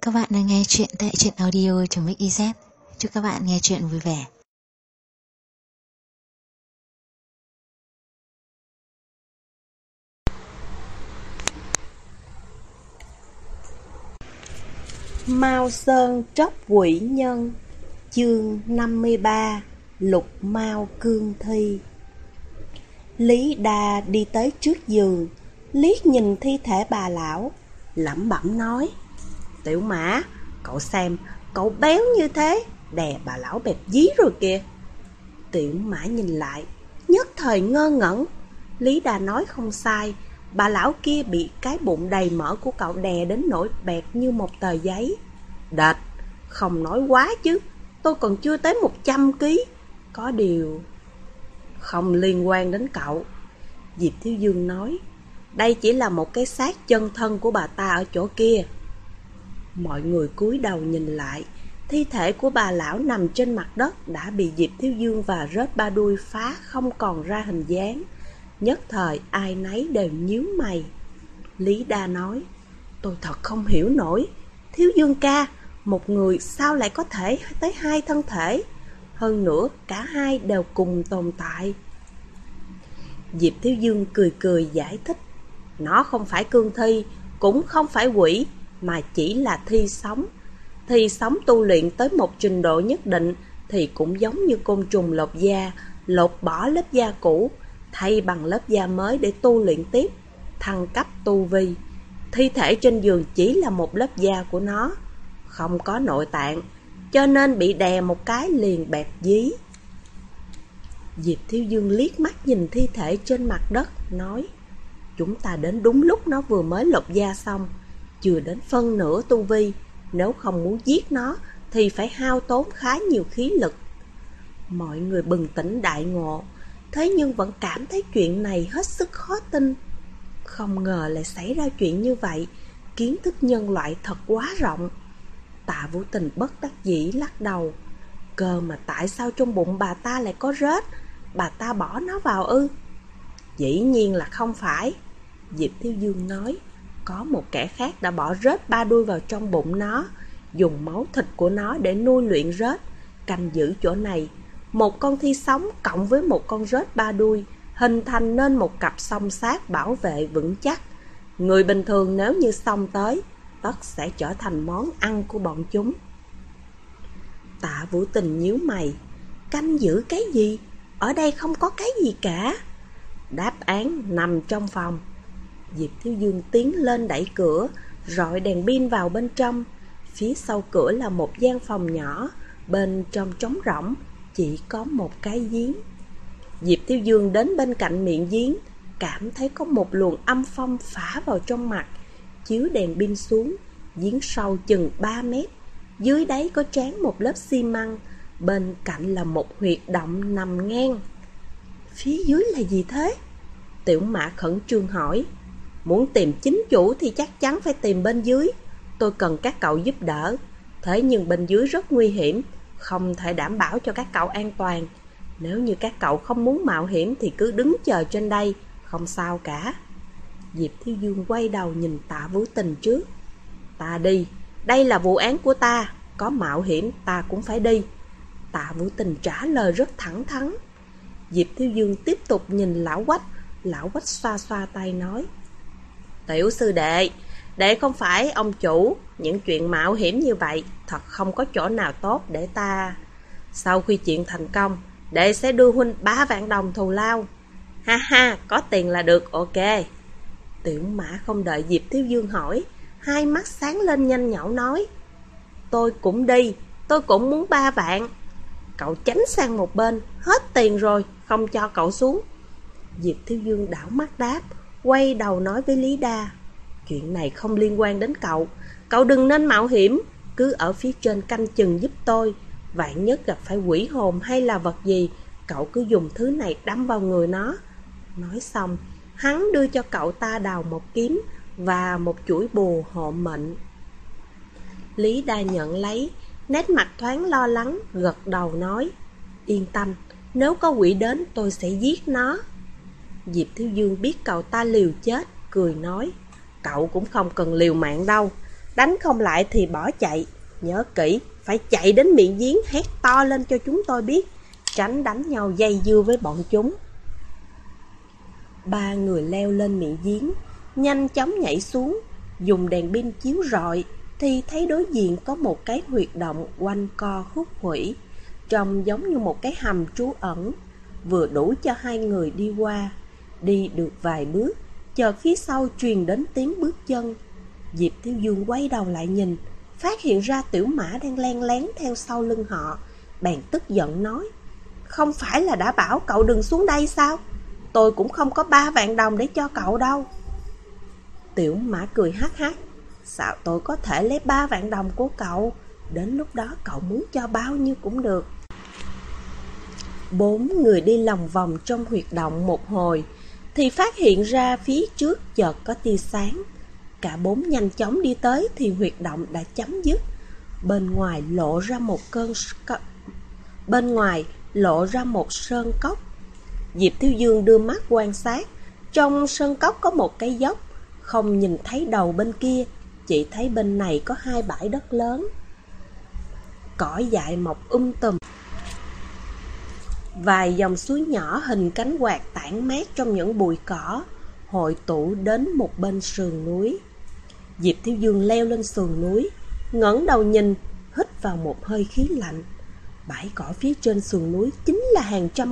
Các bạn đang nghe chuyện tại truyện audio.mix.iz. Chúc các bạn nghe chuyện vui vẻ. Mao Sơn tróc quỷ nhân. Chương 53. Lục Mao cương thi. Lý Đa đi tới trước giường, liếc nhìn thi thể bà lão, lẩm bẩm nói: Tiểu Mã, cậu xem, cậu béo như thế, đè bà lão bẹp dí rồi kìa. Tiểu Mã nhìn lại, nhất thời ngơ ngẩn. Lý Đa nói không sai, bà lão kia bị cái bụng đầy mỡ của cậu đè đến nỗi bẹp như một tờ giấy. Đệt, không nói quá chứ, tôi còn chưa tới 100 kg. Có điều không liên quan đến cậu. Diệp Thiếu Dương nói, đây chỉ là một cái xác chân thân của bà ta ở chỗ kia. Mọi người cúi đầu nhìn lại, thi thể của bà lão nằm trên mặt đất đã bị Diệp Thiếu Dương và Rết Ba Đuôi phá không còn ra hình dáng. Nhất thời ai nấy đều nhíu mày. Lý Đa nói, tôi thật không hiểu nổi, Thiếu Dương ca, một người sao lại có thể tới hai thân thể? Hơn nữa cả hai đều cùng tồn tại. Diệp Thiếu Dương cười cười giải thích, nó không phải cương thi, cũng không phải quỷ, mà chỉ là thi sống. Thi sống tu luyện tới một trình độ nhất định thì cũng giống như côn trùng lột da, lột bỏ lớp da cũ, thay bằng lớp da mới để tu luyện tiếp, thăng cấp tu vi. Thi thể trên giường chỉ là một lớp da của nó, không có nội tạng, cho nên bị đè một cái liền bẹp dí. Diệp Thiếu Dương liếc mắt nhìn thi thể trên mặt đất, nói, chúng ta đến đúng lúc nó vừa mới lột da xong, chưa đến phân nửa tu vi, nếu không muốn giết nó thì phải hao tốn khá nhiều khí lực. Mọi người bừng tỉnh đại ngộ, thế nhưng vẫn cảm thấy chuyện này hết sức khó tin. Không ngờ lại xảy ra chuyện như vậy, kiến thức nhân loại thật quá rộng. Tạ Vũ Tình bất đắc dĩ lắc đầu, cơ mà tại sao trong bụng bà ta lại có rết? Bà ta bỏ nó vào ư? Dĩ nhiên là không phải. Diệp Thiếu Dương nói, có một kẻ khác đã bỏ rết Ba Đuôi vào trong bụng nó, dùng máu thịt của nó để nuôi luyện rết, canh giữ chỗ này. Một con thi sống cộng với một con rết Ba Đuôi hình thành nên một cặp song sát bảo vệ vững chắc. Người bình thường nếu như xông tới, tất sẽ trở thành món ăn của bọn chúng. Tạ Vũ Tình nhíu mày, canh giữ cái gì? Ở đây không có cái gì cả. Đáp án nằm trong phòng. Diệp Thiếu Dương tiến lên đẩy cửa, rọi đèn pin vào bên trong. Phía sau cửa là một gian phòng nhỏ, bên trong trống rỗng, chỉ có một cái giếng. Diệp Thiếu Dương đến bên cạnh miệng giếng, cảm thấy có một luồng âm phong phả vào trong mặt. Chiếu đèn pin xuống, giếng sâu chừng 3 mét, dưới đáy có trán một lớp xi măng, bên cạnh là một huyệt động nằm ngang. Phía dưới là gì thế? Tiểu Mã khẩn trương hỏi. Muốn tìm chính chủ thì chắc chắn phải tìm bên dưới. Tôi cần các cậu giúp đỡ. Thế nhưng bên dưới rất nguy hiểm, không thể đảm bảo cho các cậu an toàn. Nếu như các cậu không muốn mạo hiểm thì cứ đứng chờ trên đây, không sao cả. Diệp Thiếu Dương quay đầu nhìn Tạ Vũ Tình trước. Ta đi, đây là vụ án của ta, có mạo hiểm ta cũng phải đi. Tạ Vũ Tình trả lời rất thẳng thắn. Diệp Thiếu Dương tiếp tục nhìn Lão Quách. Lão Quách xoa xoa tay nói, Tiểu sư đệ, đệ không phải ông chủ, những chuyện mạo hiểm như vậy thật không có chỗ nào tốt để ta. Sau khi chuyện thành công, đệ sẽ đưa huynh 3 vạn đồng thù lao. Ha ha, có tiền là được, ok. Tiểu Mã không đợi Diệp Thiếu Dương hỏi, hai mắt sáng lên nhanh nhảu nói, tôi cũng đi, tôi cũng muốn 3 vạn. Cậu tránh sang một bên, hết tiền rồi, không cho cậu xuống. Diệp Thiếu Dương đảo mắt đáp, quay đầu nói với Lý Đa, chuyện này không liên quan đến cậu, cậu đừng nên mạo hiểm, cứ ở phía trên canh chừng giúp tôi. Vạn nhất gặp phải quỷ hồn hay là vật gì, cậu cứ dùng thứ này đâm vào người nó. Nói xong, hắn đưa cho cậu ta đào một kiếm và một chuỗi bùa hộ mệnh. Lý Đa nhận lấy, nét mặt thoáng lo lắng, gật đầu nói, yên tâm, nếu có quỷ đến tôi sẽ giết nó. Diệp Thiếu Dương biết cậu ta liều chết, cười nói, cậu cũng không cần liều mạng đâu. Đánh không lại thì bỏ chạy. Nhớ kỹ, phải chạy đến miệng giếng hét to lên cho chúng tôi biết, tránh đánh nhau dây dưa với bọn chúng. 3 người leo lên miệng giếng, nhanh chóng nhảy xuống, dùng đèn pin chiếu rọi thì thấy đối diện có một cái huyệt động quanh co khúc khuỷu, trông giống như một cái hầm trú ẩn, vừa đủ cho 2 người đi qua. Đi được vài bước, chợt phía sau truyền đến tiếng bước chân. Diệp Thiếu Dương quay đầu lại nhìn, phát hiện ra Tiểu Mã đang len lén theo sau lưng họ, bèn tức giận nói: không phải là đã bảo cậu đừng xuống đây sao? Tôi cũng không có 3 vạn đồng để cho cậu đâu. Tiểu Mã cười hắc hắc: sao tôi có thể lấy 3 vạn đồng của cậu? Đến lúc đó cậu muốn cho bao nhiêu cũng được. 4 người đi lòng vòng trong huyệt động một hồi thì phát hiện ra phía trước chợt có tia sáng. Cả 4 nhanh chóng đi tới thì huyệt động đã chấm dứt. Bên ngoài lộ ra một sơn cốc. Diệp Thiếu Dương đưa mắt quan sát. Trong sơn cốc có một cái dốc, không nhìn thấy đầu bên kia, chỉ thấy bên này có 2 bãi đất lớn. Cỏ dại mọc tùm. Vài dòng suối nhỏ hình cánh quạt tản mát trong những bụi cỏ, hội tụ đến một bên sườn núi. Diệp Thiếu Dương leo lên sườn núi, ngẩng đầu nhìn, hít vào một hơi khí lạnh. Bãi cỏ phía trên sườn núi chính là hàng trăm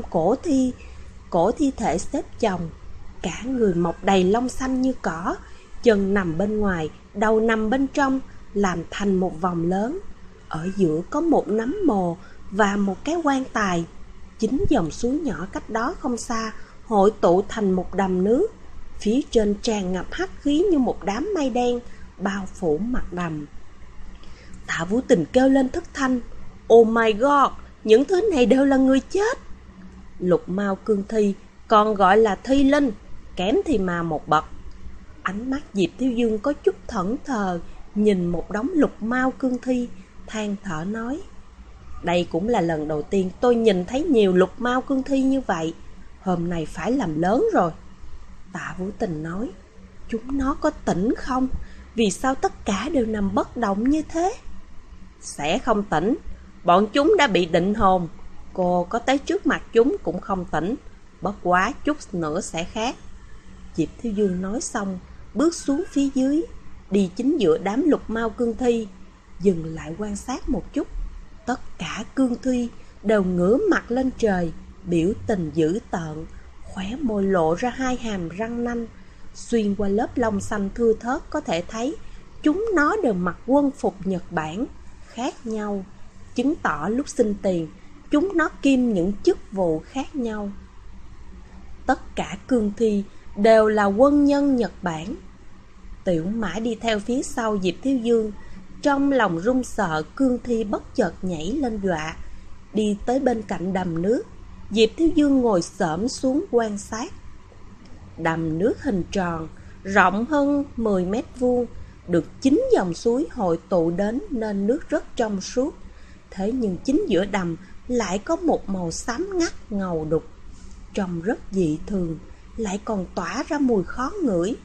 cổ thi thể xếp chồng, cả người mọc đầy lông xanh như cỏ, chân nằm bên ngoài, đầu nằm bên trong, làm thành một vòng lớn. Ở giữa có một nấm mồ và một cái quan tài. Chính dòng suối nhỏ cách đó không xa hội tụ thành một đầm nước, phía trên tràn ngập hắc khí như một đám mây đen bao phủ mặt đầm. Tạ Vũ Tình kêu lên thất thanh: Oh my god, những thứ này đều là người chết. Lục Mao Cương Thi, còn gọi là thi linh, kém thì mà một bậc. Ánh mắt Diệp Thiếu Dương có chút thẫn thờ, nhìn một đống lục mao cương thi, than thở nói: đây cũng là lần đầu tiên tôi nhìn thấy nhiều lục mao cương thi như vậy, hôm nay phải làm lớn rồi. Tạ Vũ Tình nói: chúng nó có tỉnh không? Vì sao tất cả đều nằm bất động như thế? Sẽ không tỉnh, bọn chúng đã bị định hồn. Cô có tới trước mặt chúng cũng không tỉnh, bất quá chút nữa sẽ khác. Diệp Thiếu Dương nói xong, bước xuống phía dưới, đi chính giữa đám lục mao cương thi, dừng lại quan sát một chút. Tất cả cương thi đều ngửa mặt lên trời, biểu tình dữ tợn, khóe môi lộ ra 2 hàm răng nanh. Xuyên qua lớp lông xanh thưa thớt có thể thấy chúng nó đều mặc quân phục Nhật Bản khác nhau, chứng tỏ lúc xin tiền chúng nó kiêm những chức vụ khác nhau. Tất cả cương thi đều là quân nhân Nhật Bản. Tiểu Mã đi theo phía sau Diệp Thiếu Dương, trong lòng run sợ. Cương thi bất chợt nhảy lên dọa, đi tới bên cạnh đầm nước. Diệp Thiếu Dương ngồi xổm xuống quan sát. Đầm nước hình tròn, rộng hơn 10 mét vuông, được 9 dòng suối hội tụ đến nên nước rất trong suốt. Thế nhưng chính giữa đầm lại có một màu xám ngắt ngầu đục, trông rất dị thường, lại còn tỏa ra mùi khó ngửi.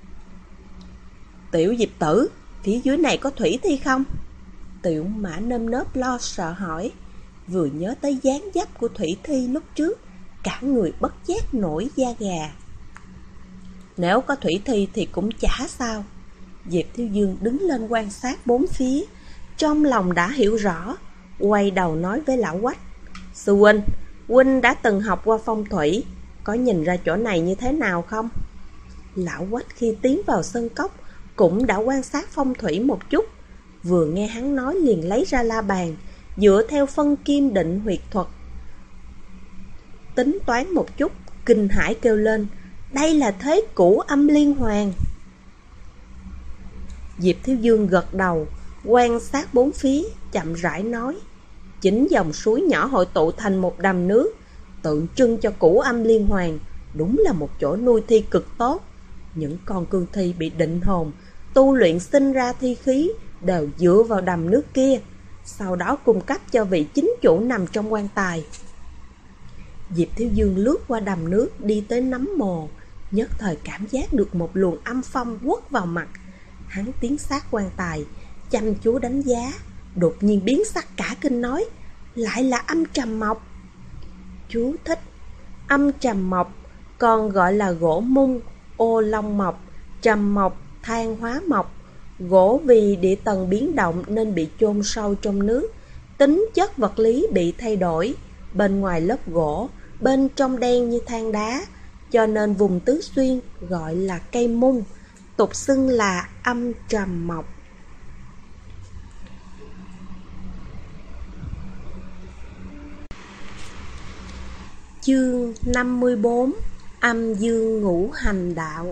Tiểu Diệp tử, phía dưới này có thủy thi không? Tiểu Mã nơm nớp lo sợ hỏi. Vừa nhớ tới dáng dấp của thủy thi lúc trước, cả người bất giác nổi da gà. Nếu có thủy thi thì cũng chả sao. Diệp Thiếu Dương đứng lên quan sát bốn phía, trong lòng đã hiểu rõ, quay đầu nói với lão Quách: Sư huynh, huynh đã từng học qua phong thủy, có nhìn ra chỗ này như thế nào không? Lão Quách khi tiến vào sân cốc cũng đã quan sát phong thủy một chút, vừa nghe hắn nói liền lấy ra la bàn, dựa theo phân kim định huyệt thuật tính toán một chút, kinh hãi kêu lên: đây là thế cũ âm liên hoàn. Diệp Thiếu Dương gật đầu, quan sát bốn phía, chậm rãi nói: 9 dòng suối nhỏ hội tụ thành một đầm nước, tượng trưng cho cửu âm liên hoàn, đúng là một chỗ nuôi thi cực tốt. Những con cương thi bị định hồn, tu luyện sinh ra thi khí đều dựa vào đầm nước kia, sau đó cung cấp cho vị chính chủ nằm trong quan tài. Diệp Thiếu Dương lướt qua đầm nước, đi tới nấm mồ, nhất thời cảm giác được một luồng âm phong quất vào mặt. Hắn tiến sát quan tài, chăm chú đánh giá, đột nhiên biến sắc cả kinh nói: lại là âm trầm mộc. Chú thích: âm trầm mộc còn gọi là gỗ mung, ô long mộc, trầm mộc, than hóa mộc. Gỗ vì địa tầng biến động nên bị chôn sâu trong nước, tính chất vật lý bị thay đổi, bên ngoài lớp gỗ, bên trong đen như than đá, cho nên vùng Tứ Xuyên gọi là cây mung, tục xưng là âm trầm mộc. Chương 54: Âm dương ngũ hành đạo.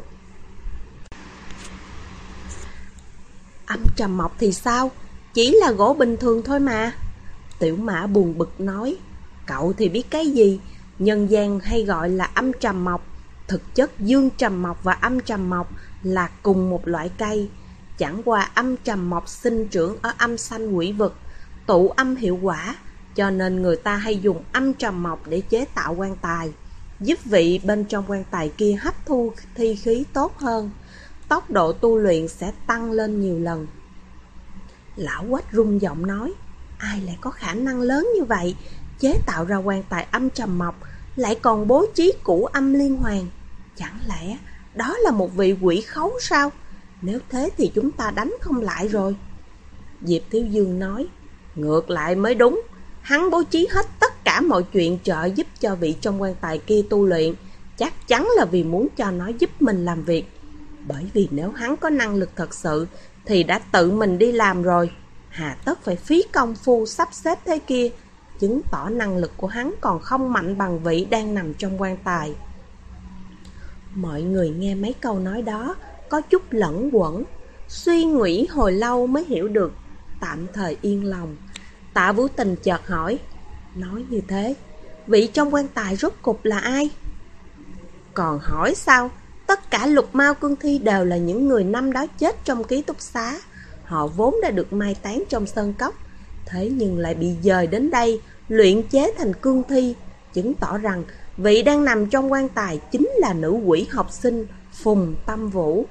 Âm trầm mộc thì sao? Chỉ là gỗ bình thường thôi mà. Tiểu Mã buồn bực nói: cậu thì biết cái gì? Nhân gian hay gọi là âm trầm mộc. Thực chất dương trầm mộc và âm trầm mộc là cùng một loại cây. Chẳng qua âm trầm mộc sinh trưởng ở âm xanh quỷ vực, tụ âm hiệu quả, cho nên người ta hay dùng âm trầm mộc để chế tạo quan tài, giúp vị bên trong quan tài kia hấp thu thi khí tốt hơn, tốc độ tu luyện sẽ tăng lên nhiều lần. Lão Quách rung giọng nói: ai lại có khả năng lớn như vậy, chế tạo ra quan tài âm trầm mộc, lại còn bố trí cửu âm liên hoàn? Chẳng lẽ đó là một vị quỷ khấu sao? Nếu thế thì chúng ta đánh không lại rồi. Diệp Thiếu Dương nói: ngược lại mới đúng. Hắn bố trí hết tất cả mọi chuyện trợ giúp cho vị trong quan tài kia tu luyện, chắc chắn là vì muốn cho nó giúp mình làm việc. Bởi vì nếu hắn có năng lực thật sự thì đã tự mình đi làm rồi, hà tất phải phí công phu sắp xếp thế kia, chứng tỏ năng lực của hắn còn không mạnh bằng vị đang nằm trong quan tài. Mọi người nghe mấy câu nói đó có chút lẫn quẩn, suy nghĩ hồi lâu mới hiểu được, tạm thời yên lòng. Tạ Vũ Tình chợt hỏi: nói như thế, vị trong quan tài rốt cục là ai? Còn hỏi sao? Tất cả Lục Mao Cương Thi đều là những người năm đó chết trong ký túc xá. Họ vốn đã được mai táng trong sơn cốc, thế nhưng lại bị dời đến đây luyện chế thành cương thi, chứng tỏ rằng vị đang nằm trong quan tài chính là nữ quỷ học sinh Phùng Tâm Vũ.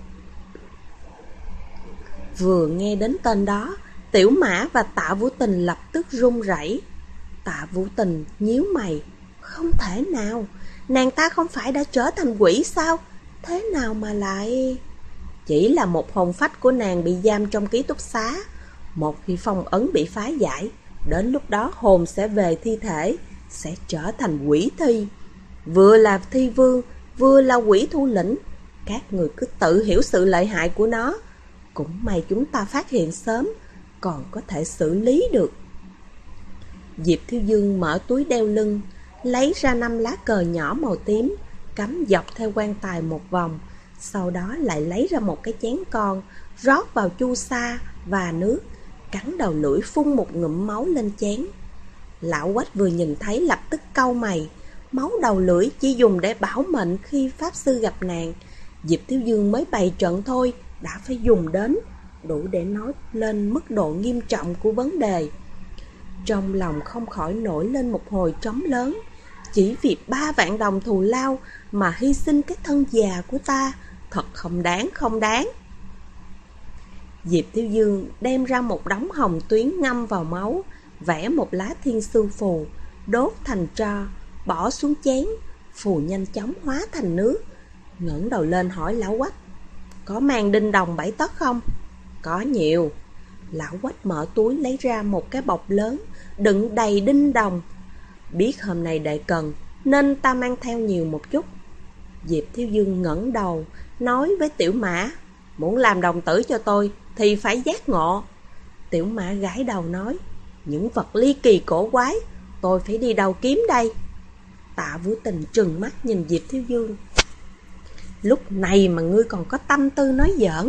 Vừa nghe đến tên đó, Tiểu Mã và Tạ Vũ Tình lập tức run rẩy. Tạ Vũ Tình nhíu mày: không thể nào, nàng ta không phải đã trở thành quỷ sao? Thế nào mà lại... Chỉ là một hồn phách của nàng bị giam trong ký túc xá. Một khi phong ấn bị phá giải, đến lúc đó hồn sẽ về thi thể, sẽ trở thành quỷ thi. Vừa là thi vương, vừa là quỷ thủ lĩnh. Các người cứ tự hiểu sự lợi hại của nó. Cũng may chúng ta phát hiện sớm, còn có thể xử lý được. Diệp Thiếu Dương mở túi đeo lưng, lấy ra 5 lá cờ nhỏ màu tím, cắm dọc theo quan tài một vòng. Sau đó lại lấy ra một cái chén con, rót vào chu sa và nước, cắn đầu lưỡi phun một ngụm máu lên chén. Lão Quách vừa nhìn thấy lập tức cau mày. Máu đầu lưỡi chỉ dùng để bảo mệnh khi pháp sư gặp nạn. Diệp Thiếu Dương mới bày trận thôi đã phải dùng đến, đủ để nói lên mức độ nghiêm trọng của vấn đề. Trong lòng không khỏi nổi lên một hồi trống lớn. Chỉ vì 3 vạn đồng thù lao mà hy sinh cái thân già của ta, thật không đáng, không đáng. Diệp Thiếu Dương đem ra một đống hồng tuyến ngâm vào máu, vẽ một lá thiên sư phù, đốt thành tro, bỏ xuống chén. Phù nhanh chóng hóa thành nước. Ngẩng đầu lên hỏi Lão Quách: có mang đinh đồng 7 tấc không? Có nhiều. Lão Quách mở túi lấy ra một cái bọc lớn, đựng đầy đinh đồng. Biết hôm nay đệ cần, nên ta mang theo nhiều một chút. Diệp Thiếu Dương ngẩng đầu, nói với Tiểu Mã: muốn làm đồng tử cho tôi thì phải giác ngộ. Tiểu Mã gãi đầu nói: những vật ly kỳ cổ quái, tôi phải đi đâu kiếm đây? Tạ Vũ Tình trừng mắt nhìn Diệp Thiếu Dương: lúc này mà ngươi còn có tâm tư nói giỡn?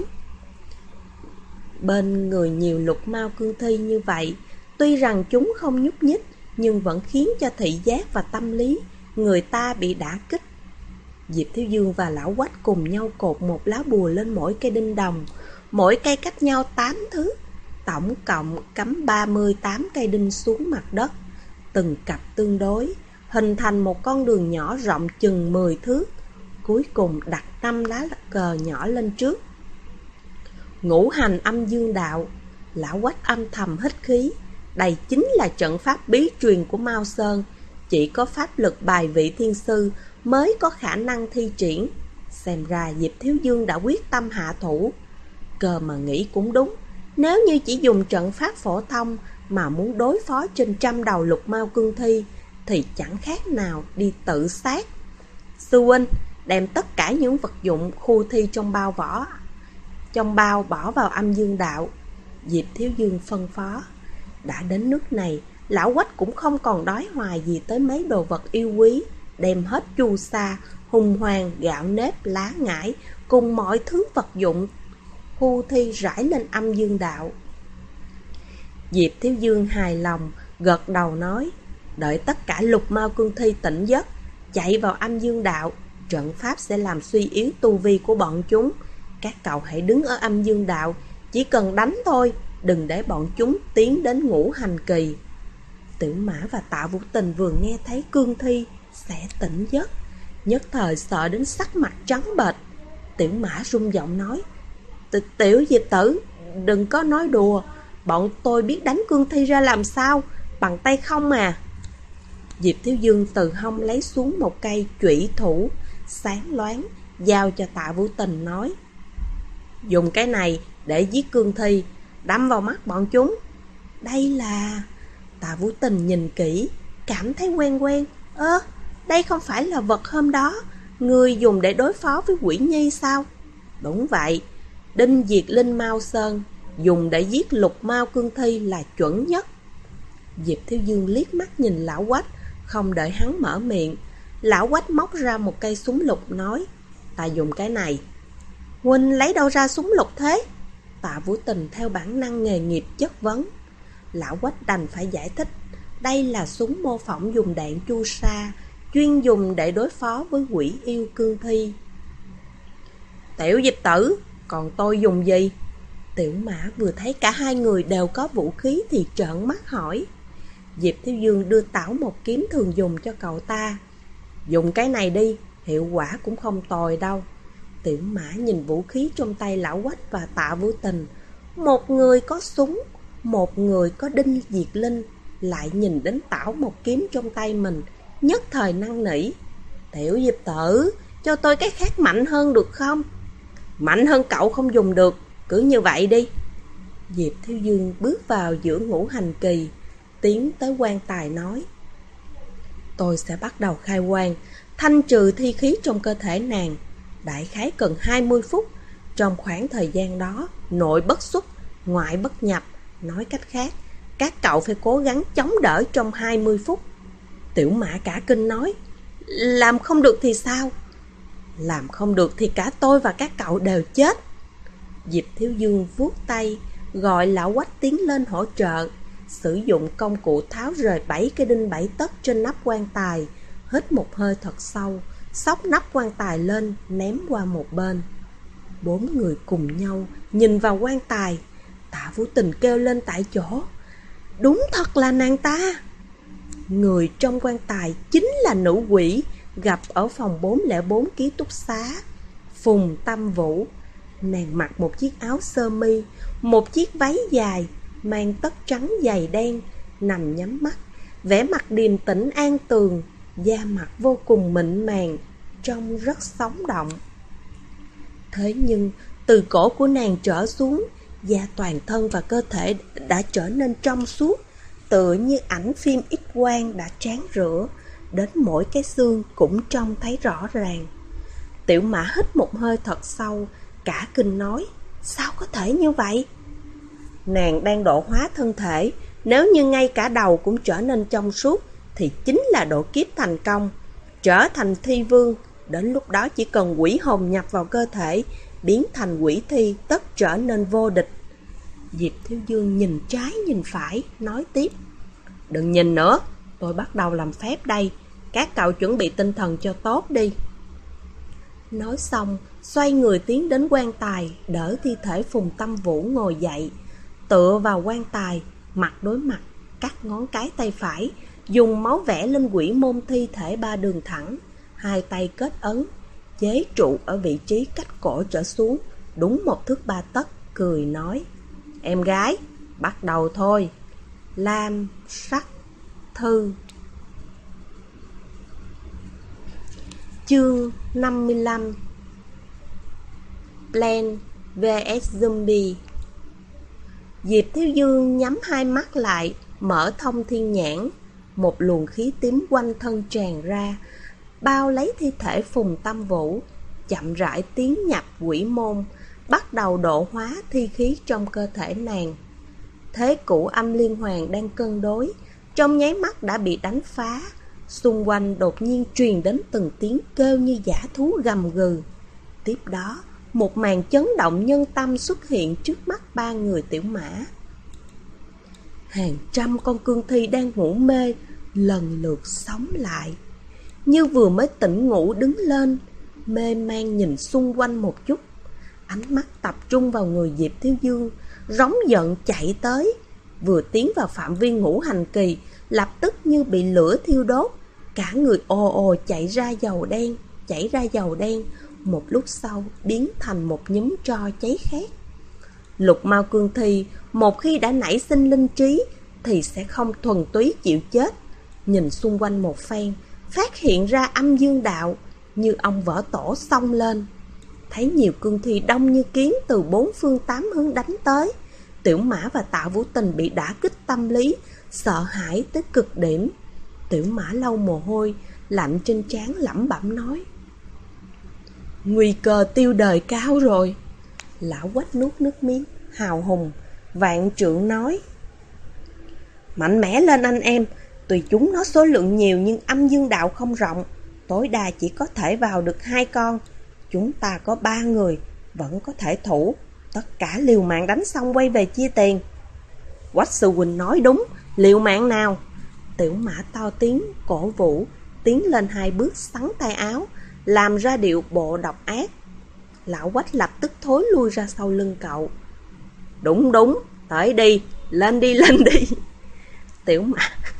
Bên người nhiều Lục Mao Cương Thi như vậy, tuy rằng chúng không nhúc nhích, nhưng vẫn khiến cho thị giác và tâm lý người ta bị đả kích. Diệp Thiếu Dương và Lão Quách cùng nhau cột một lá bùa lên mỗi cây đinh đồng, mỗi cây cách nhau 8 thước, tổng cộng cắm 38 cây đinh xuống mặt đất, từng cặp tương đối, hình thành một con đường nhỏ rộng chừng 10 thước. Cuối cùng đặt 5 lá cờ nhỏ lên trước. Ngũ hành âm dương đạo. Lão Quách âm thầm hít khí. Đây chính là trận pháp bí truyền của Mao Sơn. Chỉ có pháp lực bài vị thiên sư mới có khả năng thi triển. Xem ra Diệp Thiếu Dương đã quyết tâm hạ thủ. Cơ mà nghĩ cũng đúng. Nếu như chỉ dùng trận pháp phổ thông mà muốn đối phó trên 100 đầu lục mao cương thi thì chẳng khác nào đi tự sát. Sư huynh, đem tất cả những vật dụng khu thi trong bao bỏ vào âm dương đạo. Diệp Thiếu Dương phân phó. Đã đến nước này, lão Quách cũng không còn đói hoài gì tới mấy đồ vật yêu quý. Đem hết chu sa, hùng hoàng, gạo nếp, lá ngải cùng mọi thứ vật dụng khu thi rải lên âm dương đạo. Diệp Thiếu Dương hài lòng, gật đầu nói, đợi tất cả lục mao cương thi tỉnh giấc, chạy vào âm dương đạo, trận pháp sẽ làm suy yếu tu vi của bọn chúng. Các cậu hãy đứng ở âm dương đạo, chỉ cần đánh thôi, đừng để bọn chúng tiến đến ngũ hành kỳ. Tiểu Mã và Tạ Vũ Tình vừa nghe thấy cương thi sẽ tỉnh giấc, nhất thời sợ đến sắc mặt trắng bệch. Tiểu Mã run giọng nói, Tiểu Diệp tử, đừng có nói đùa, bọn tôi biết đánh cương thi ra làm sao, bằng tay không à. Diệp Thiếu Dương từ hông lấy xuống một cây chủy thủ sáng loáng, giao cho Tạ Vũ Tình nói, dùng cái này để giết cương thi, đâm vào mắt bọn chúng. Đây là... Tạ Vũ Tình nhìn kỹ, cảm thấy quen quen. Đây không phải là vật hôm đó người dùng để đối phó với Quỷ Nhi sao? Đúng vậy, Đinh Diệt Linh Mao Sơn dùng để giết lục mao cương thi là chuẩn nhất. Diệp Thiếu Dương liếc mắt nhìn lão Quách, không đợi hắn mở miệng, lão Quách móc ra một cây súng lục nói, ta dùng cái này. Huynh lấy đâu ra súng lục thế? Tạ Vũ Tình theo bản năng nghề nghiệp chất vấn. Lão Quách đành phải giải thích, đây là súng mô phỏng dùng đạn chu sa, chuyên dùng để đối phó với quỷ yêu cương thi. Tiểu Diệp tử, còn tôi dùng gì? Tiểu Mã vừa thấy cả hai người đều có vũ khí thì trợn mắt hỏi. Diệp Thiếu Dương đưa Tảo một kiếm thường dùng cho cậu ta. Dùng cái này đi, hiệu quả cũng không tồi đâu. Tiểu Mã nhìn vũ khí trong tay lão Quách và Tạ Vũ Tình. Một người có súng, một người có Đinh Diệt Linh, lại nhìn đến Tảo một kiếm trong tay mình, nhất thời năn nỉ. Tiểu Diệp tử, cho tôi cái khác mạnh hơn được không? Mạnh hơn cậu không dùng được, cứ như vậy đi. Diệp Thiếu Dương bước vào giữa ngũ hành kỳ, tiến tới quan tài nói, tôi sẽ bắt đầu khai quan, thanh trừ thi khí trong cơ thể nàng. Đại khái cần 20 phút. Trong khoảng thời gian đó, nội bất xuất, ngoại bất nhập. Nói cách khác, các cậu phải cố gắng chống đỡ trong 20 phút. Tiểu Mã cả kinh nói, làm không được thì sao? Làm không được thì cả tôi và các cậu đều chết. Diệp Thiếu Dương vuốt tay, gọi lão Quách tiến lên hỗ trợ, sử dụng công cụ tháo rời 7 cái đinh 7 tấc trên nắp quan tài, hít một hơi thật sâu, xốc nắp quan tài lên, ném qua một bên. 4 người cùng nhau nhìn vào quan tài. Tạ Vũ Tình kêu lên tại chỗ, đúng thật là nàng ta. Người trong quan tài chính là nữ quỷ gặp ở phòng 404 ký túc xá, Phùng Tâm Vũ. Nàng mặc một chiếc áo sơ mi, một chiếc váy dài, mang tất trắng dày đen, nằm nhắm mắt, vẻ mặt điềm tĩnh an tường, da mặt vô cùng mịn màng, trông rất sống động. Thế nhưng từ cổ của nàng trở xuống, da toàn thân và cơ thể đã trở nên trong suốt, tựa như ảnh phim X-quang đã tráng rửa, đến mỗi cái xương cũng trông thấy rõ ràng. Tiểu Mã hít một hơi thật sâu, cả kinh nói, sao có thể như vậy? Nàng đang độ hóa thân thể, nếu như ngay cả đầu cũng trở nên trong suốt thì chính là độ kiếp thành công, trở thành thi vương. Đến lúc đó chỉ cần quỷ hồn nhập vào cơ thể, biến thành quỷ thi, tất trở nên vô địch. Diệp Thiếu Dương nhìn trái nhìn phải, nói tiếp, đừng nhìn nữa, tôi bắt đầu làm phép đây, các cậu chuẩn bị tinh thần cho tốt đi. Nói xong, xoay người tiến đến quan tài, đỡ thi thể Phùng Tâm Vũ ngồi dậy, tựa vào quan tài, mặt đối mặt, cắt ngón cái tay phải, dùng máu vẽ lên quỷ môn thi thể 3 đường thẳng, hai tay kết ấn, chế trụ ở vị trí cách cổ trở xuống, đúng 1 thước 3 tấc. cười nói: Em gái, bắt đầu thôi. Lam sắc thư. Chương 55. Plan vs Zombie. Diệp Thiếu Dương nhắm hai mắt lại, mở thông thiên nhãn. Một luồng khí tím quanh thân tràn ra, bao lấy thi thể Phùng Tâm Vũ, chậm rãi tiến nhập quỷ môn, bắt đầu độ hóa thi khí trong cơ thể nàng. Thế cũ âm liên hoàn đang cân đối, trong nháy mắt đã bị đánh phá. Xung quanh đột nhiên truyền đến từng tiếng kêu như dã thú gầm gừ. Tiếp đó, một màn chấn động nhân tâm xuất hiện trước mắt ba người Tiểu Mã. Hàng trăm con cương thi đang ngủ mê lần lượt sống lại, như vừa mới tỉnh ngủ đứng lên, mê man nhìn xung quanh một chút, ánh mắt tập trung vào người Diệp Thiếu Dương, rống giận chạy tới. Vừa tiến vào phạm vi ngũ hành kỳ, lập tức như bị lửa thiêu đốt, cả người ồ ồ chảy ra dầu đen, một lúc sau biến thành một nhúm tro cháy khét. Lục mao cương thi một khi đã nảy sinh linh trí thì sẽ không thuần túy chịu chết. Nhìn xung quanh một phen, phát hiện ra âm dương đạo, như ông vỡ tổ xông lên. Thấy nhiều cương thi đông như kiến từ bốn phương tám hướng đánh tới, Tiểu Mã và Tạ Vũ Tình bị đả kích tâm lý, sợ hãi tới cực điểm. Tiểu Mã lau mồ hôi, lạnh trên trán lẩm bẩm nói: Nguy cơ tiêu đời cao rồi. Lão Quách nuốt nước miếng, hào hùng, vạn trượng nói: Mạnh mẽ lên anh em, tùy chúng nó số lượng nhiều nhưng âm dương đạo không rộng, tối đa chỉ có thể vào được 2 con. Chúng ta có 3 người, vẫn có thể thủ. Tất cả liều mạng đánh xong quay về chia tiền. Quách Sư Huynh nói đúng, liều mạng nào? Tiểu Mã to tiếng cổ vũ, tiến lên 2 bước xắn tay áo, làm ra điệu bộ độc ác. Lão Quách lập tức thối lui ra sau lưng cậu. Đúng, tới đi, lên đi. Tiểu Mã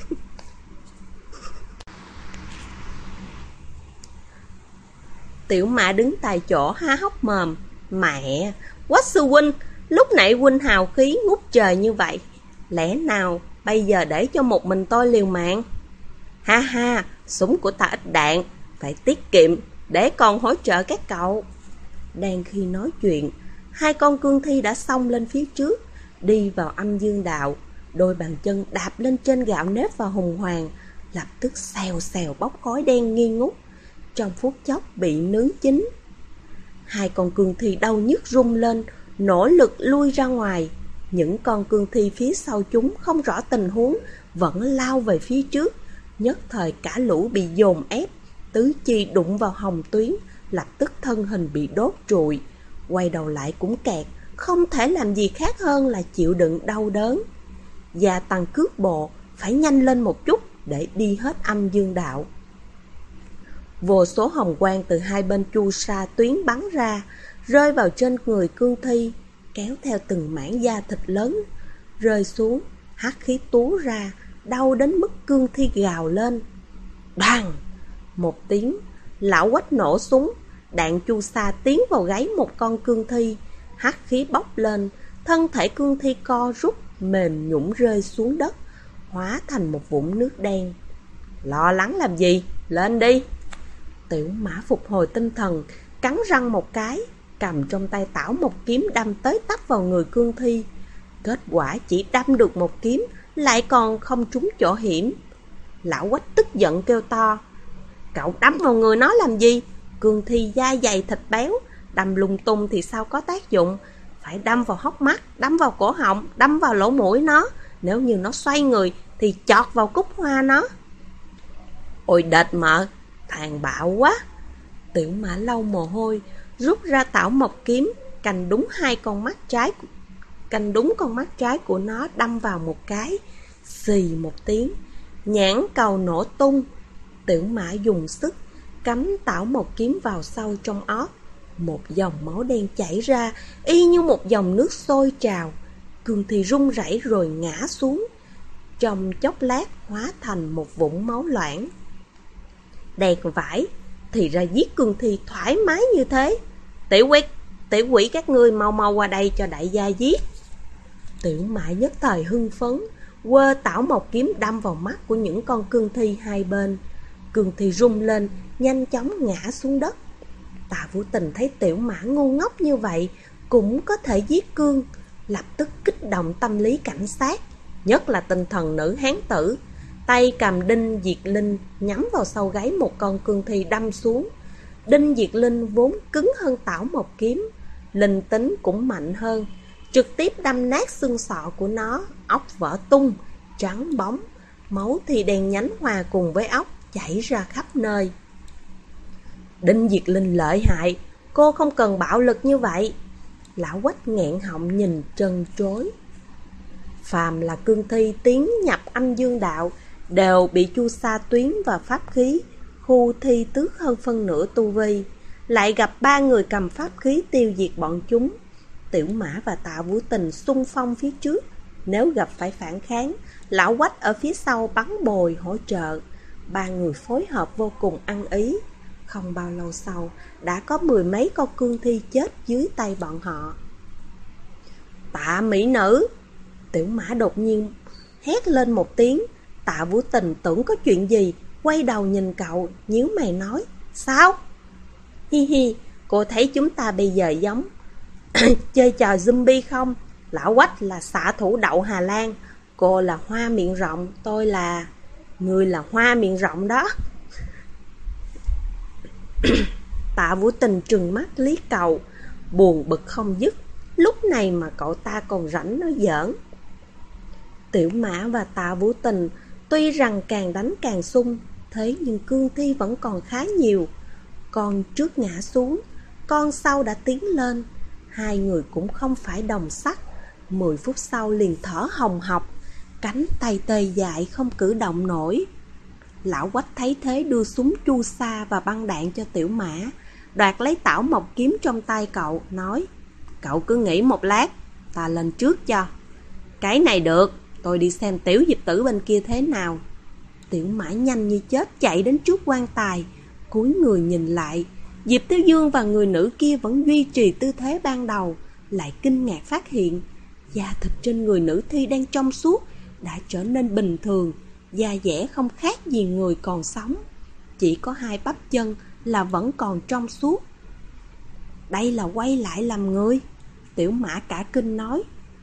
Tiểu Mã đứng tại chỗ há hốc mồm. Mẹ, Quách Sư Huynh, lúc nãy huynh hào khí ngút trời như vậy, lẽ nào bây giờ để cho một mình tôi liều mạng? Ha, súng của ta ít đạn, phải tiết kiệm để còn hỗ trợ các cậu. Đang khi nói chuyện, 2 con cương thi đã xông lên phía trước, đi vào âm dương đạo. Đôi bàn chân đạp lên trên gạo nếp và hùng hoàng, lập tức xèo bốc khói đen nghi ngút, trong phút chốc bị nướng chín. 2 con cương thi đau nhức rung lên, nỗ lực lui ra ngoài. Những con cương thi phía sau chúng không rõ tình huống, vẫn lao về phía trước. Nhất thời cả lũ bị dồn ép, tứ chi đụng vào hồng tuyến, lập tức thân hình bị đốt trụi. Quay đầu lại cũng kẹt, không thể làm gì khác hơn là chịu đựng đau đớn. Gia tăng cước bộ, phải nhanh lên một chút để đi hết âm dương đạo. Vô số hồng quang từ 2 bên chu sa tuyến bắn ra, rơi vào trên người cương thi, kéo theo từng mảng da thịt lớn rơi xuống, hắc khí túa ra, đau đến mức cương thi gào lên. Đoàng! Một tiếng, lão Quách nổ súng, đạn chu sa tiến vào gáy một con cương thi, hắc khí bốc lên, thân thể cương thi co rút, mềm nhũn rơi xuống đất, hóa thành một vũng nước đen. Lo lắng làm gì? Lên đi! Tiểu Mã phục hồi tinh thần, cắn răng một cái, cầm trong tay tảo một kiếm đâm tới tấp vào người cương thi. Kết quả chỉ đâm được một kiếm, lại còn không trúng chỗ hiểm. Lão Quách tức giận kêu to: Cậu đâm vào người nó làm gì? Cương thi da dày thịt béo, đâm lung tung thì sao có tác dụng? Phải đâm vào hốc mắt, đâm vào cổ họng, đâm vào lỗ mũi nó. Nếu như nó xoay người thì chọt vào cúc hoa nó. Ôi đệt mợ, tàn bạo quá! Tiểu Mã lau mồ hôi, rút ra tảo mộc kiếm, canh đúng con mắt trái của nó đâm vào một cái. Xì một tiếng, nhãn cầu nổ tung. Tiểu Mã dùng sức cắm tảo mộc kiếm vào sâu trong ót. Một dòng máu đen chảy ra, y như một dòng nước sôi trào. Cương thi run rẩy rồi ngã xuống, trong chốc lát hóa thành một vũng máu loãng. Đèn vải, thì ra giết cương thi thoải mái như thế. Tiểu Quyết, tiểu quỷ các ngươi mau mau qua đây cho đại gia giết. Tiểu Mã nhất thời hưng phấn, quơ tảo mộc kiếm đâm vào mắt của những con cương thi hai bên. Cương thi rung lên, nhanh chóng ngã xuống đất. Tạ Vũ Tình thấy Tiểu Mã ngu ngốc như vậy cũng có thể giết cương, lập tức kích động tâm lý cảnh sát, nhất là tinh thần nữ hán tử. Tay cầm đinh diệt linh nhắm vào sau gáy một con cương thi đâm xuống. Đinh diệt linh vốn cứng hơn tảo mộc kiếm, linh tính cũng mạnh hơn, trực tiếp đâm nát xương sọ của nó, óc vỡ tung, trắng bóng, máu thì đen nhánh hòa cùng với óc chảy ra khắp nơi. Đinh diệt linh lợi hại, cô không cần bạo lực như vậy. Lão Quách nghẹn họng nhìn trân trối. Phàm là cương thi tiến nhập âm dương đạo đều bị chu sa tuyến và pháp khí khu thi tước hơn phân nửa tu vi, lại gặp ba người cầm pháp khí tiêu diệt bọn chúng. Tiểu Mã và Tạ Vũ Tình xung phong phía trước, nếu gặp phải phản kháng, Lão Quách ở phía sau bắn bồi hỗ trợ. Ba người phối hợp vô cùng ăn ý. Không bao lâu sau, đã có 10 mấy con cương thi chết dưới tay bọn họ. Tạ mỹ nữ! Tiểu Mã đột nhiên hét lên một tiếng. Tạ Vũ Tình tưởng có chuyện gì, quay đầu nhìn cậu, nhíu mày nói: Sao? Hi hi, cô thấy chúng ta bây giờ giống chơi trò zombie không? Lão Quách là xạ thủ đậu Hà Lan, cô là hoa miệng rộng, tôi là... Người là hoa miệng rộng đó. Tạ Vũ Tình trừng mắt liếc cậu, buồn bực không dứt. Lúc này mà cậu ta còn rảnh nói giỡn. Tiểu Mã và Tạ Vũ Tình tuy rằng càng đánh càng sung, thế nhưng cương thi vẫn còn khá nhiều. Con trước ngã xuống, con sau đã tiến lên. Hai người cũng không phải đồng sắc. 10 phút sau liền thở hồng hộc, cánh tay tê dại không cử động nổi. Lão Quách thấy thế đưa súng chu sa và băng đạn cho Tiểu Mã, đoạt lấy tảo mộc kiếm trong tay cậu, nói: Cậu cứ nghỉ một lát, ta lên trước cho. Cái này được, tôi đi xem Tiểu Diệp Tử bên kia thế nào. Tiểu Mã nhanh như chết chạy đến trước quan tài, cúi người nhìn lại. Diệp Thiếu Dương và người nữ kia vẫn duy trì tư thế ban đầu, lại kinh ngạc phát hiện da thịt trên người nữ thi đang trong suốt, đã trở nên bình thường, da dẻ không khác gì người còn sống. Chỉ có hai bắp chân là vẫn còn trong suốt. Đây là quay lại làm người. Tiểu Mã cả kinh nói.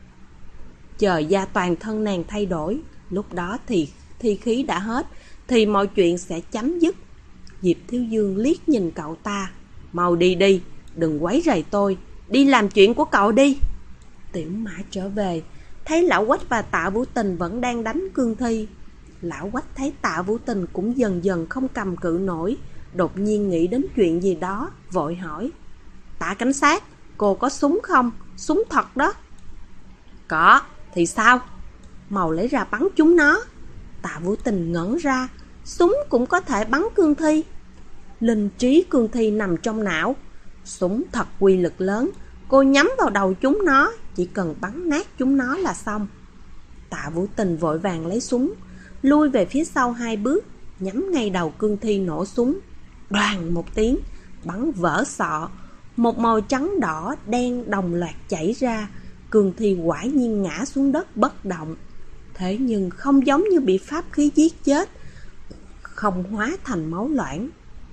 Chờ da toàn thân nàng thay đổi, lúc đó thì thi khí đã hết, thì mọi chuyện sẽ chấm dứt. Diệp Thiếu Dương liếc nhìn cậu ta. Mau đi đi, đừng quấy rầy tôi, đi làm chuyện của cậu đi. Tiểu Mã trở về, thấy Lão Quách và Tạ Vũ Tình vẫn đang đánh cương thi. Lão Quách thấy Tạ Vũ Tình cũng dần dần không cầm cự nổi, đột nhiên nghĩ đến chuyện gì đó, vội hỏi: Tạ cảnh sát, cô có súng không? Súng thật đó. Có, thì sao? Mau lấy ra bắn chúng nó. Tạ Vũ Tình ngẩn ra, súng cũng có thể bắn cương thi. Linh trí cương thi nằm trong não. Súng thật quy lực lớn, cô nhắm vào đầu chúng nó, chỉ cần bắn nát chúng nó là xong. Tạ Vũ Tình vội vàng lấy súng, lui về phía sau 2 bước, nhắm ngay đầu cương thi nổ súng. Đoàng một tiếng, bắn vỡ sọ. Một màu trắng đỏ đen đồng loạt chảy ra. Cương thi quả nhiên ngã xuống đất bất động. Thế nhưng không giống như bị pháp khí giết chết, không hóa thành máu loãng.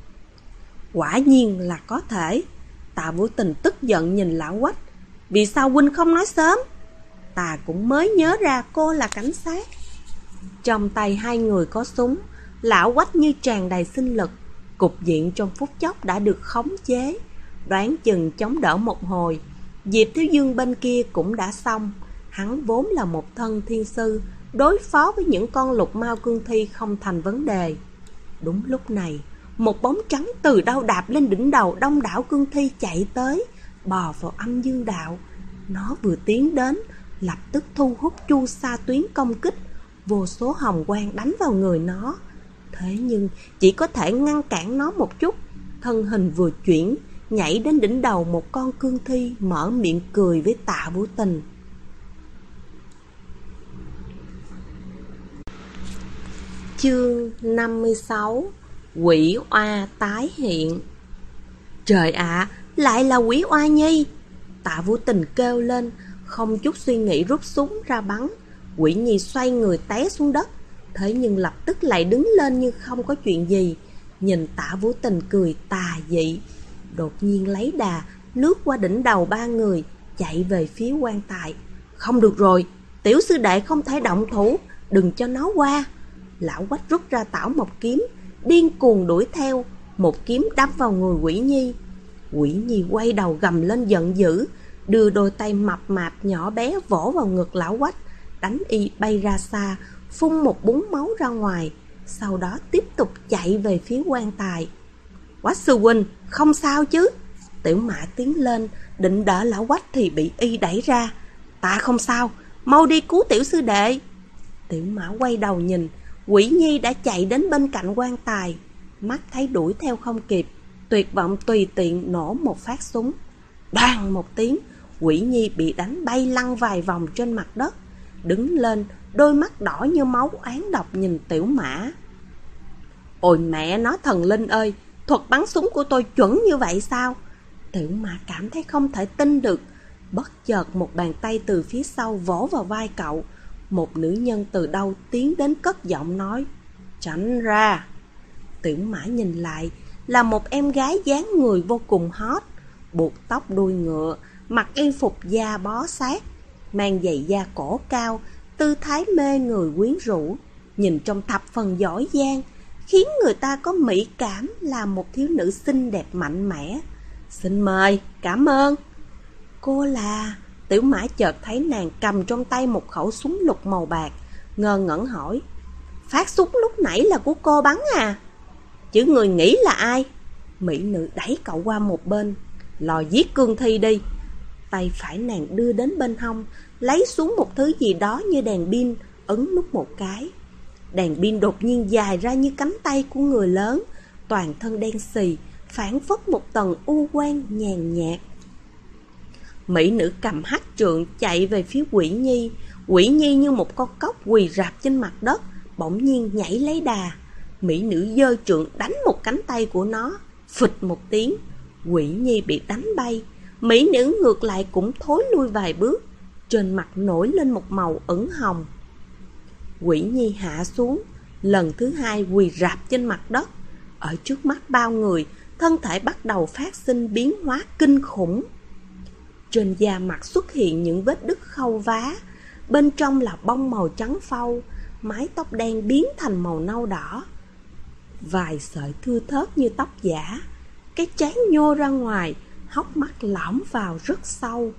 Quả nhiên là có thể. Tạ Vũ Tình tức giận nhìn Lão Quách. Vì sao huynh không nói sớm? Ta cũng mới nhớ ra cô là cảnh sát. Trong tay hai người có súng. Lão Quách như tràn đầy sinh lực, cục diện trong phút chốc đã được khống chế. Đoán chừng chống đỡ một hồi, Diệp Thiếu Dương bên kia cũng đã xong. Hắn vốn là một thân thiên sư, đối phó với những con lục mao cương thi không thành vấn đề. Đúng lúc này, một bóng trắng từ đâu đạp lên đỉnh đầu đông đảo cương thi chạy tới, bò vào âm dương đạo. Nó vừa tiến đến, lập tức thu hút chu sa tuyến công kích. Vô số hồng quang đánh vào người nó. Thế nhưng chỉ có thể ngăn cản nó một chút. Thân hình vừa chuyển, nhảy đến đỉnh đầu một con cương thi, mở miệng cười với Tạ Vũ Tình. Chương 56: Quỷ oa tái hiện. Trời ạ, lại là quỷ oa nhi. Tạ Vũ Tình kêu lên, không chút suy nghĩ rút súng ra bắn. Quỷ Nhi xoay người té xuống đất, thế nhưng lập tức lại đứng lên như không có chuyện gì, nhìn Tạ Vũ Tình cười tà dị. Đột nhiên lấy đà, lướt qua đỉnh đầu ba người, chạy về phía quan tài. Không được rồi, tiểu sư đệ không thể động thủ, đừng cho nó qua. Lão Quách rút ra Tảo Mộc kiếm, điên cuồng đuổi theo, một kiếm đâm vào người Quỷ Nhi. Quỷ Nhi quay đầu gầm lên giận dữ, đưa đôi tay mập mạp nhỏ bé vỗ vào ngực Lão Quách, đánh y bay ra xa, phun một búng máu ra ngoài, sau đó tiếp tục chạy về phía quan tài. Quách sư huynh, không sao chứ? Tiểu Mã tiến lên, định đỡ Lão Quách thì bị y đẩy ra. Ta không sao, mau đi cứu tiểu sư đệ. Tiểu Mã quay đầu nhìn, Quỷ Nhi đã chạy đến bên cạnh quan tài, mắt thấy đuổi theo không kịp, tuyệt vọng tùy tiện nổ một phát súng. Đoàng một tiếng, Quỷ Nhi bị đánh bay lăn vài vòng trên mặt đất, đứng lên, đôi mắt đỏ như máu oán độc nhìn Tiểu Mã. Ôi mẹ nó thần linh ơi, thuật bắn súng của tôi chuẩn như vậy sao? Tiểu Mã cảm thấy không thể tin được. Bất chợt một bàn tay từ phía sau vỗ vào vai cậu. Một nữ nhân từ đâu tiến đến cất giọng nói, tránh ra. Tiểu Mã nhìn lại, là một em gái dáng người vô cùng hot, buộc tóc đuôi ngựa, mặc y phục da bó sát, mang giày da cổ cao, tư thái mê người quyến rũ, nhìn trong thập phần giỏi giang, khiến người ta có mỹ cảm là một thiếu nữ xinh đẹp mạnh mẽ. Xin mời, cảm ơn. Cô là... Tiểu Mã chợt thấy nàng cầm trong tay một khẩu súng lục màu bạc, ngơ ngẩn hỏi, phát súng lúc nãy là của cô bắn à? Chứ người nghĩ là ai? Mỹ nữ đẩy cậu qua một bên, lò giết cương thi đi. Tay phải nàng đưa đến bên hông, lấy xuống một thứ gì đó như đèn pin, ấn nút một cái. Đèn pin đột nhiên dài ra như cánh tay của người lớn, toàn thân đen xì, phảng phất một tầng u quang nhàn nhạt. Mỹ nữ cầm hắc trượng chạy về phía Quỷ Nhi. Quỷ Nhi như một con cóc quỳ rạp trên mặt đất, bỗng nhiên nhảy lấy đà. Mỹ nữ giơ trượng đánh một cánh tay của nó, phịch một tiếng, Quỷ Nhi bị đánh bay. Mỹ nữ ngược lại cũng thối lui vài bước, trên mặt nổi lên một màu ửng hồng. Quỷ Nhi hạ xuống, lần thứ hai quỳ rạp trên mặt đất. Ở trước mắt bao người, thân thể bắt đầu phát sinh biến hóa kinh khủng. Trên da mặt xuất hiện những vết đứt khâu vá, bên trong là bông màu trắng phau, mái tóc đen biến thành màu nâu đỏ. Vài sợi thưa thớt như tóc giả, cái trán nhô ra ngoài, hốc mắt lõm vào rất sâu.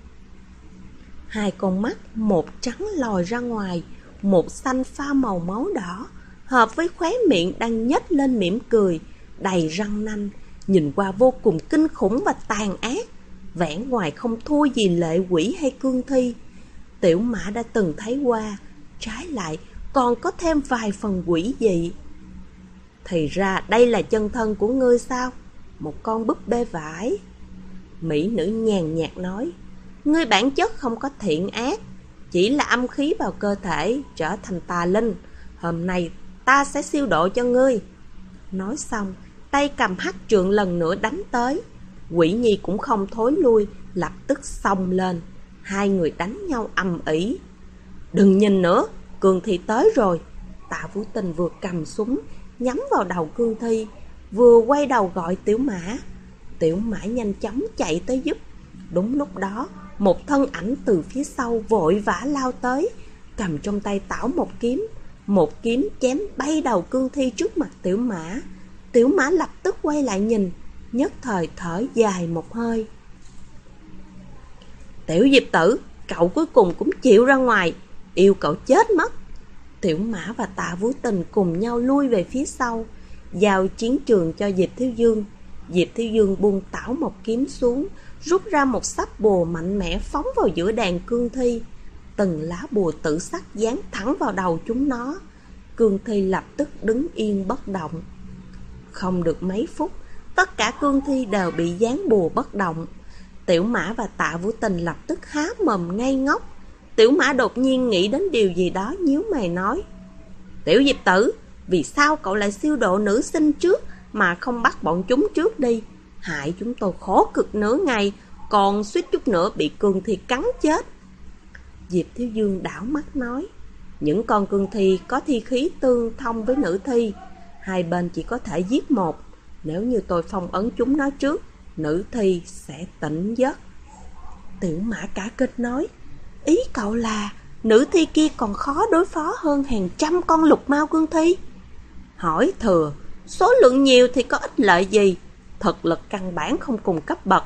Hai con mắt, một trắng lòi ra ngoài, một xanh pha màu máu đỏ, hợp với khóe miệng đang nhếch lên mỉm cười, đầy răng nanh, nhìn qua vô cùng kinh khủng và tàn ác, vẻ ngoài không thua gì lệ quỷ hay cương thi. Tiểu Mã đã từng thấy qua, trái lại còn có thêm vài phần quỷ dị. Thì ra đây là chân thân của ngươi sao? Một con búp bê vải. Mỹ nữ nhàn nhạt nói, ngươi bản chất không có thiện ác, chỉ là âm khí vào cơ thể trở thành tà linh. Hôm nay ta sẽ siêu độ cho ngươi. Nói xong, tay cầm hắc trượng lần nữa đánh tới. Quỷ Nhi cũng không thối lui, lập tức xông lên. Hai người đánh nhau ầm ĩ. Đừng nhìn nữa, cương thi tới rồi. Tạ Vũ Tình vừa cầm súng nhắm vào đầu cương thi, vừa quay đầu gọi Tiểu Mã. Tiểu Mã nhanh chóng chạy tới giúp. Đúng lúc đó, một thân ảnh từ phía sau vội vã lao tới, cầm trong tay Tảo Mộc kiếm. Một kiếm chém bay đầu cương thi trước mặt Tiểu Mã. Tiểu Mã lập tức quay lại nhìn, nhất thời thở dài một hơi. Tiểu Diệp Tử, cậu cuối cùng cũng chịu ra ngoài, yêu cậu chết mất. Tiểu Mã và Tạ Vũ Tình cùng nhau lui về phía sau, giao chiến trường cho Diệp Thiếu Dương. Diệp Thiếu Dương buông Tảo Mộc kiếm xuống, rút ra một sắp bùa mạnh mẽ phóng vào giữa đàn cương thi. Từng lá bùa tử sắc dán thẳng vào đầu chúng nó. Cương thi lập tức đứng yên bất động. Không được mấy phút, tất cả cương thi đều bị dán bùa bất động. Tiểu Mã và Tạ Vũ Tình lập tức há mồm ngây ngốc. Tiểu Mã đột nhiên nghĩ đến điều gì đó, nhíu mày nói, Tiểu Diệp Tử, vì sao cậu lại siêu độ nữ sinh trước mà không bắt bọn chúng trước đi? Hại chúng tôi khổ cực nửa ngày, còn suýt chút nữa bị cương thi cắn chết. Diệp Thiếu Dương đảo mắt nói, những con cương thi có thi khí tương thông với nữ thi, hai bên chỉ có thể giết một. Nếu như tôi phong ấn chúng nó trước, nữ thi sẽ tỉnh giấc. Tiểu Mã cả kinh nói, ý cậu là nữ thi kia còn khó đối phó hơn hàng trăm con lục mao cương thi? Hỏi thừa, số lượng nhiều thì có ích lợi gì, thực lực căn bản không cùng cấp bậc.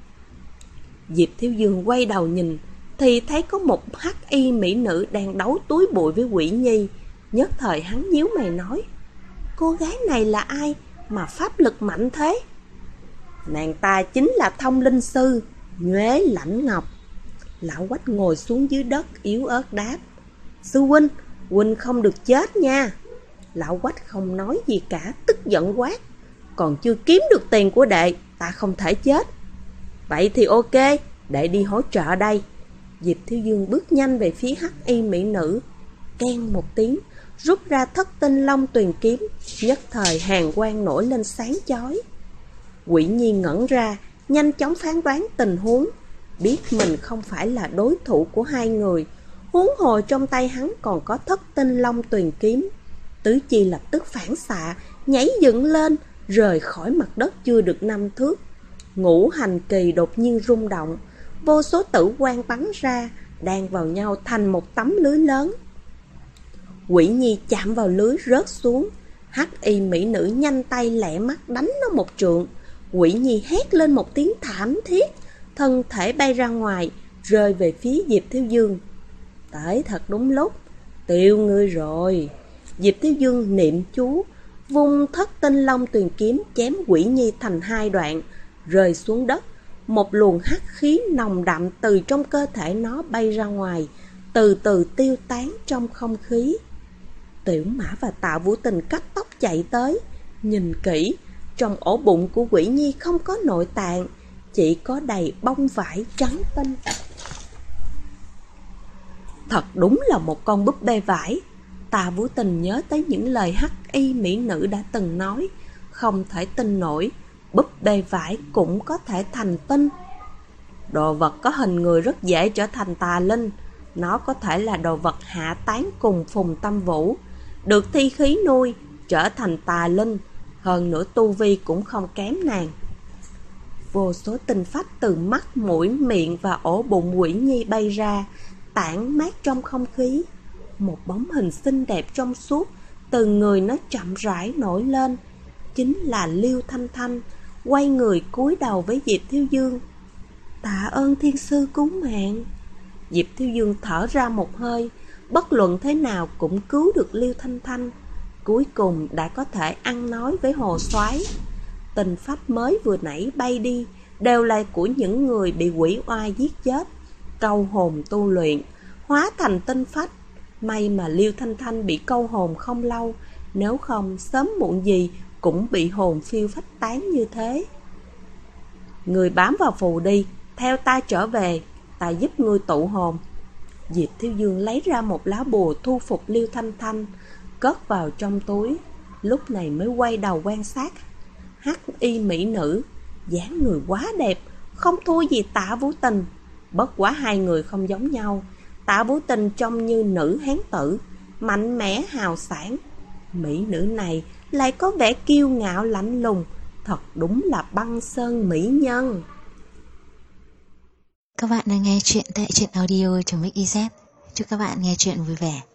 Diệp Thiếu Dương quay đầu nhìn thì thấy có một hắc y mỹ nữ đang đấu túi bụi với Quỷ Nhi. Nhất thời hắn nhíu mày nói, cô gái này là ai mà pháp lực mạnh thế? Nàng ta chính là Thông Linh Sư Nhuế Lãnh Ngọc. Lão Quách ngồi xuống dưới đất yếu ớt đáp, sư huynh, huynh không được chết nha. Lão Quách không nói gì cả, tức giận quát, còn chưa kiếm được tiền của đệ, ta không thể chết. Vậy thì ok, đệ đi hỗ trợ đây. Diệp Thiếu Dương bước nhanh về phía hắc y mỹ nữ, keng một tiếng, rút ra Thất Tinh Long Tuyền kiếm, nhất thời hàn quang nổi lên sáng chói. Quỷ Nhi ngẩn ra, nhanh chóng phán đoán tình huống, biết mình không phải là đối thủ của hai người, huống hồ trong tay hắn còn có Thất Tinh Long Tuyền kiếm. Tứ chi lập tức phản xạ, nhảy dựng lên, rời khỏi mặt đất chưa được 5 thước. Ngũ hành kỳ đột nhiên rung động, vô số tử quang bắn ra, đan vào nhau thành một tấm lưới lớn. Quỷ Nhi chạm vào lưới rớt xuống, hắc y mỹ nữ nhanh tay lẹ mắt đánh nó một trượng. Quỷ Nhi hét lên một tiếng thảm thiết, thân thể bay ra ngoài, rơi về phía Diệp Thiếu Dương. Tới thật đúng lúc, tiêu ngươi rồi. Diệp Thiếu Dương niệm chú, vung Thất Tinh Long Tuyền kiếm chém Quỷ Nhi thành hai đoạn, rơi xuống đất. Một luồng hắc khí nồng đậm từ trong cơ thể nó bay ra ngoài, từ từ tiêu tán trong không khí. Tiểu Mã và Tạ Vũ Tình cấp tốc chạy tới, nhìn kỹ, trong ổ bụng của Quỷ Nhi không có nội tạng, chỉ có đầy bông vải trắng tinh. Thật đúng là một con búp bê vải. Tạ Vũ Tình nhớ tới những lời hắc y mỹ nữ đã từng nói, không thể tin nổi, búp bê vải cũng có thể thành tinh. Đồ vật có hình người rất dễ trở thành tà linh. Nó có thể là đồ vật hạ tán cùng Phùng Tâm Vũ, được thi khí nuôi, trở thành tà linh. Hơn nữa tu vi cũng không kém nàng. Vô số tinh phách từ mắt, mũi, miệng và ổ bụng Quỷ Nhi bay ra, tản mát trong không khí. Một bóng hình xinh đẹp trong suốt từ người nó chậm rãi nổi lên, chính là Liêu Thanh Thanh, quay người cúi đầu với Diệp Thiếu Dương. Tạ ơn thiên sư cứu mạng. Diệp Thiếu Dương thở ra một hơi, bất luận thế nào cũng cứu được Liêu Thanh Thanh, cuối cùng đã có thể ăn nói với Hồ Soái. Tình pháp mới vừa nãy bay đi đều là của những người bị quỷ oai giết chết, câu hồn tu luyện, hóa thành tinh phách. May mà Liêu Thanh Thanh bị câu hồn không lâu, nếu không sớm muộn gì cũng bị hồn phiêu phách tán như thế. Người bám vào phù đi, theo ta trở về, ta giúp ngươi tụ hồn. Diệp Thiếu Dương lấy ra một lá bùa thu phục Liêu Thanh Thanh, cất vào trong túi, lúc này mới quay đầu quan sát hắc y mỹ nữ. Dáng người quá đẹp, không thua gì Tạ Vũ Tình, bất quá hai người không giống nhau. Tạ Vũ Tình trông như nữ hán tử, mạnh mẽ hào sảng. Mỹ nữ này lại có vẻ kiêu ngạo lạnh lùng, thật đúng là băng sơn mỹ nhân. Các bạn đang nghe chuyện tại truyện audio.mix.iz. Chúc các bạn nghe chuyện vui vẻ.